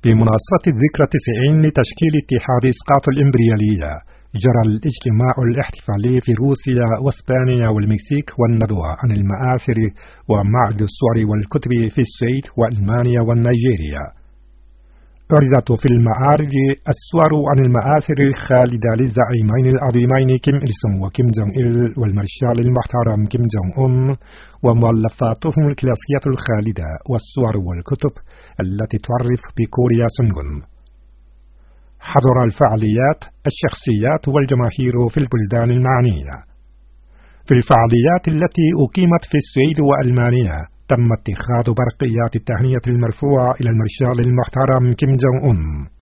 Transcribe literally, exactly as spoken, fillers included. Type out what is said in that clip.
بمناسبة الذكرى التسعين لتشكيل اتحاد إسقاط الإمبريالية، جرى الاجتماع الاحتفالي في روسيا واسبانيا والمكسيك والندوة عن المآثر ومعرض الصور والكتب في السويد وألمانيا والنيجيريا. عرضت في المعارض الصور عن المآثر الخالدة للزعيمين العظيمين كيم إل سونغ وكيم جونغ إل والمارشال المحترم كيم جونغ أون، ومؤلفاتهم الكلاسيكية الخالدة والصور والكتب التي تعرف بكوريا سونغون. حضر الفعاليات الشخصيات والجماهير في البلدان المعنية. في الفعاليات التي أقيمت في السويد وألمانيا تم اتخاذ برقيات التهنئة المرفوعة إلى المارشال المحترم كيم جونغ أون.